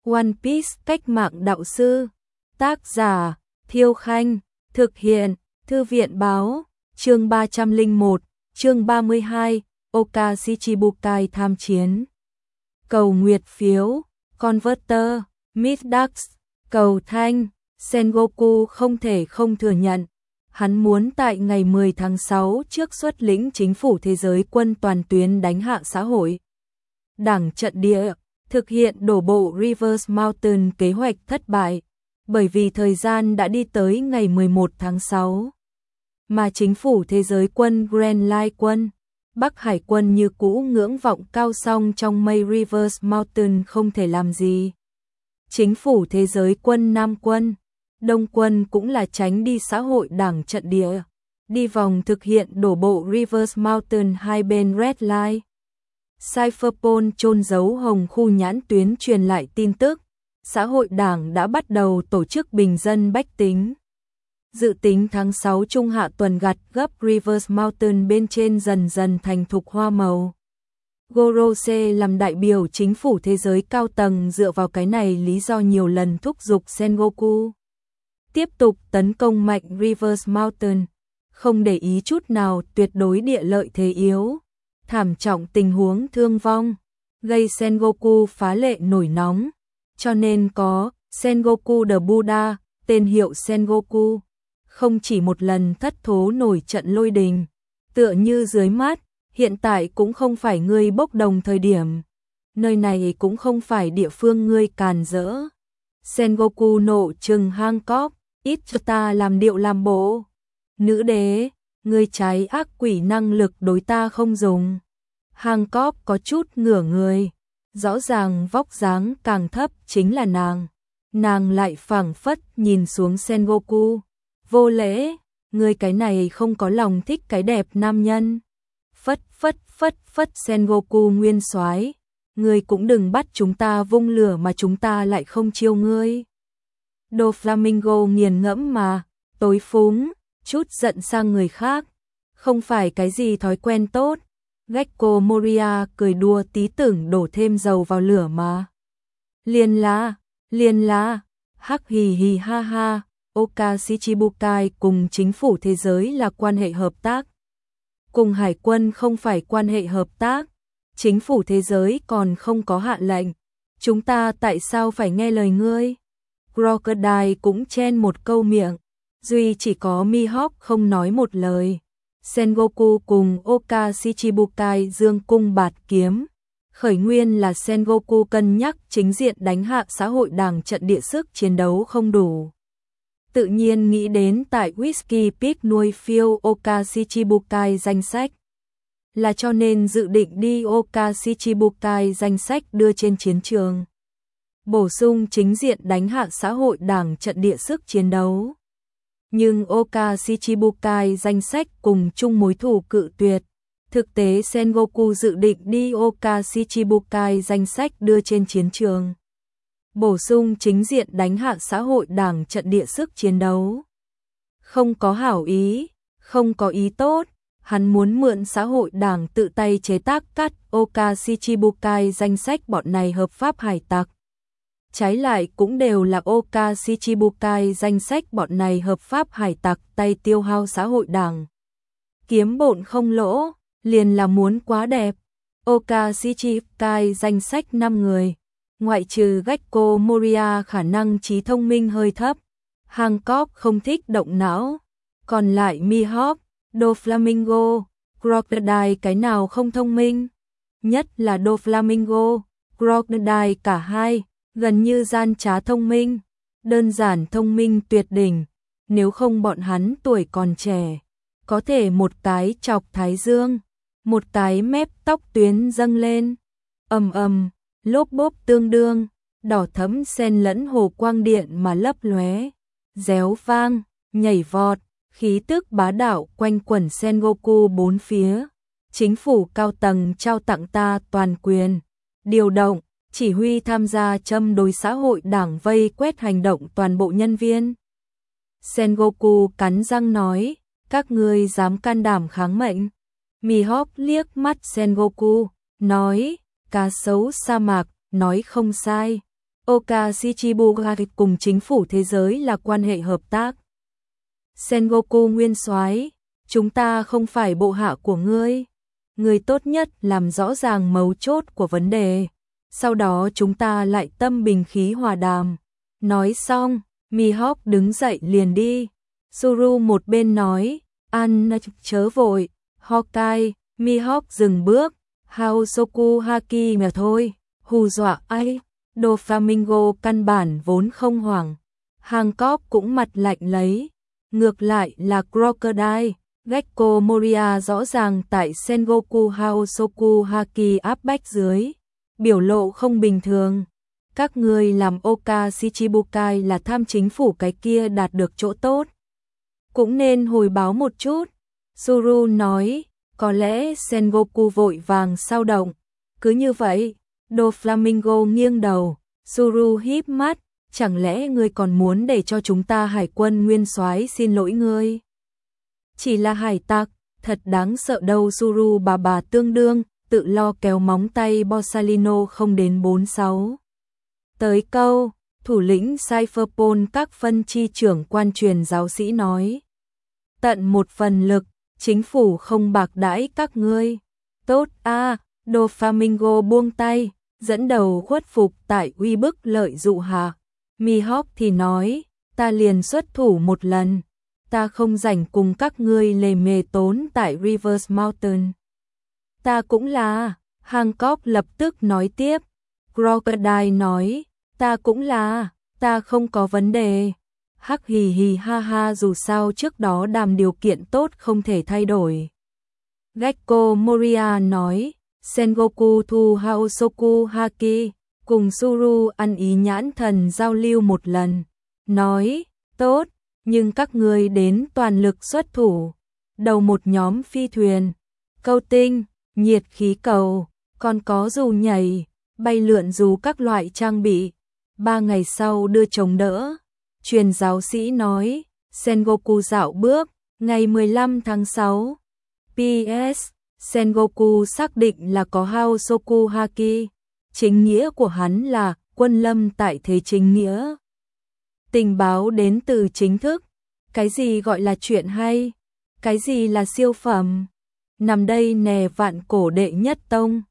One Piece cách mạng đạo sư. Tác giả Thiêu Khanh. Thực hiện Thư viện Báo. Chương 301, chương 32, Oka Shichibukai tham chiến. Cầu nguyệt phiếu, Converter, Middax, cầu thanh, Sengoku không thể không thừa nhận. Hắn muốn tại ngày 10 tháng 6 trước xuất lĩnh chính phủ thế giới quân toàn tuyến đánh hạ xã hội đảng trận địa, thực hiện đổ bộ Reverse Mountain kế hoạch thất bại, bởi vì thời gian đã đi tới ngày 11 tháng 6. Mà chính phủ thế giới quân Grand Line quân, Bắc Hải quân như cũ ngưỡng vọng cao song trong mây Reverse Mountain không thể làm gì. Chính phủ thế giới quân Nam quân, Đông quân cũng là tránh đi xã hội đảng trận địa, đi vòng thực hiện đổ bộ Reverse Mountain hai bên Red Line. Cypherpol chôn giấu hồng khu nhãn tuyến truyền lại tin tức, xã hội đảng đã bắt đầu tổ chức bình dân bách tính. Dự tính tháng 6 trung hạ tuần gặt gấp Reverse Mountain bên trên dần dần thành thục hoa màu. Gorose làm đại biểu chính phủ thế giới cao tầng dựa vào cái này lý do nhiều lần thúc giục Sengoku tiếp tục tấn công mạnh Reverse Mountain, không để ý chút nào tuyệt đối địa lợi thế yếu, thảm trọng tình huống thương vong, gây Sengoku phá lệ nổi nóng, cho nên có Sengoku the Buddha, tên hiệu Sengoku, không chỉ một lần thất thố nổi trận lôi đình, tựa như dưới mắt, hiện tại cũng không phải ngươi bốc đồng thời điểm, nơi này cũng không phải địa phương ngươi càn rỡ. Sengoku nộ trừng Hancock, ít cho ta làm điệu làm bộ. Nữ đế, ngươi trái ác quỷ năng lực đối ta không dùng. Hancock có chút ngửa người, rõ ràng vóc dáng càng thấp chính là nàng lại phảng phất nhìn xuống Sengoku, vô lễ, ngươi cái này không có lòng thích cái đẹp nam nhân. Phất Sengoku nguyên soái, ngươi cũng đừng bắt chúng ta vung lửa mà chúng ta lại không chiêu ngươi. Doflamingo nghiền ngẫm mà, tối phúng, chút giận sang người khác, không phải cái gì thói quen tốt. Gecko Moria cười đùa tí tưởng đổ thêm dầu vào lửa mà. Liên la, hắc hì hì ha ha, Oka Shichibukai cùng chính phủ thế giới là quan hệ hợp tác. Cùng hải quân không phải quan hệ hợp tác, chính phủ thế giới còn không có hạ lệnh. Chúng ta tại sao phải nghe lời ngươi? Crocodile cũng chen một câu miệng, duy chỉ có Mihawk không nói một lời. Sengoku cùng Oka Shichibukai dương cung bạt kiếm. Khởi nguyên là Sengoku cân nhắc chính diện đánh hạ xã hội đảng trận địa sức chiến đấu không đủ. Tự nhiên nghĩ đến tại Whiskey Peak nuôi phiêu Oka Shichibukai danh sách. Là cho nên dự định đi Oka Shichibukai danh sách đưa trên chiến trường. Bổ sung chính diện đánh hạ xã hội đảng trận địa sức chiến đấu. Nhưng Oka Shichibukai danh sách cùng chung mối thù cự tuyệt. Thực tế Sengoku dự định đi Oka Shichibukai danh sách đưa trên chiến trường. Bổ sung chính diện đánh hạ xã hội đảng trận địa sức chiến đấu. Không có hảo ý, không có ý tốt, hắn muốn mượn xã hội đảng tự tay chế tác cắt Oka Shichibukai danh sách bọn này hợp pháp hải tặc. Trái lại cũng đều là Oka Shichibukai danh sách bọn này hợp pháp hải tặc tay tiêu hao xã hội đảng. Kiếm bộn không lỗ, liền là muốn quá đẹp. Oka Shichibukai danh sách 5 người, ngoại trừ Gecko Moria khả năng trí thông minh hơi thấp, Hancock không thích động não, còn lại Mihawk, Doflamingo, Crocodile cái nào không thông minh, nhất là Doflamingo, Crocodile cả hai, gần như gian trá thông minh, đơn giản thông minh tuyệt đỉnh, nếu không bọn hắn tuổi còn trẻ, có thể một cái chọc thái dương, một cái mép tóc tuyến dâng lên, lốp bốp tương đương, đỏ thẫm xen lẫn hồ quang điện mà lấp lóe, réo vang, nhảy vọt, khí tức bá đạo quanh quẩn Sengoku bốn phía. Chính phủ cao tầng trao tặng ta toàn quyền, điều động, chỉ huy tham gia châm đối xã hội đảng vây quét hành động toàn bộ nhân viên. Sengoku cắn răng nói, các ngươi dám can đảm kháng mệnh. Mihawk liếc mắt Sengoku, nói, cá sấu sa mạc, nói không sai. Oka Shichibukai cùng chính phủ thế giới là quan hệ hợp tác. Sengoku nguyên soái, chúng ta không phải bộ hạ của ngươi. Ngươi tốt nhất làm rõ ràng mấu chốt của vấn đề. Sau đó chúng ta lại tâm bình khí hòa đàm. Nói xong, Mihawk đứng dậy liền đi. Suru một bên nói, An chớ vội, Hawkeye, Mihawk dừng bước, Haosoku Haki mà thôi, hù dọa ai, Doflamingo căn bản vốn không hoảng. Hancock cũng mặt lạnh lấy, ngược lại là Crocodile, Gekko Moria rõ ràng tại Sengoku Haosoku Haki áp bách dưới, biểu lộ không bình thường. Các người làm Oka Shichibukai là tham chính phủ cái kia đạt được chỗ tốt. Cũng nên hồi báo một chút. Suru nói, có lẽ Sengoku vội vàng sao động. Cứ như vậy, Doflamingo nghiêng đầu, Suru híp mắt, chẳng lẽ ngươi còn muốn để cho chúng ta hải quân nguyên soái xin lỗi ngươi? Chỉ là hải tặc, thật đáng sợ đâu. Suru bà tương đương, tự lo kéo móng tay Borsalino không đến 46. Tới câu, thủ lĩnh Cypherpol các phân chi trưởng quan truyền giáo sĩ nói. Tận một phần lực, chính phủ không bạc đãi các ngươi. Tốt a, Doflamingo buông tay, dẫn đầu khuất phục tại uy bức lợi dụ hạ. Mihawk thì nói, ta liền xuất thủ một lần. Ta không rảnh cùng các ngươi lề mề tốn tại Rivers Mountain. Ta cũng là, Hancock lập tức nói tiếp. Crocodile nói, ta cũng là, ta không có vấn đề. Hắc hì hì ha ha, dù sao trước đó đàm điều kiện tốt không thể thay đổi. Gekko Moria nói, Sengoku thu Haosoku Haki, cùng Suru ăn ý nhãn thần giao lưu một lần. Nói, tốt, nhưng các ngươi đến toàn lực xuất thủ. Đầu một nhóm phi thuyền, câu tinh, nhiệt khí cầu, còn có dù nhảy, bay lượn dù các loại trang bị. 3 ngày sau đưa chống đỡ. Truyền giáo sĩ nói, Sengoku dạo bước, ngày 15 tháng 6. PS, Sengoku xác định là có Haosoku Haki. Chính nghĩa của hắn là quân lâm tại thế chính nghĩa. Tình báo đến từ chính thức. Cái gì gọi là chuyện hay? Cái gì là siêu phẩm? Nằm đây nè vạn cổ đệ nhất tông.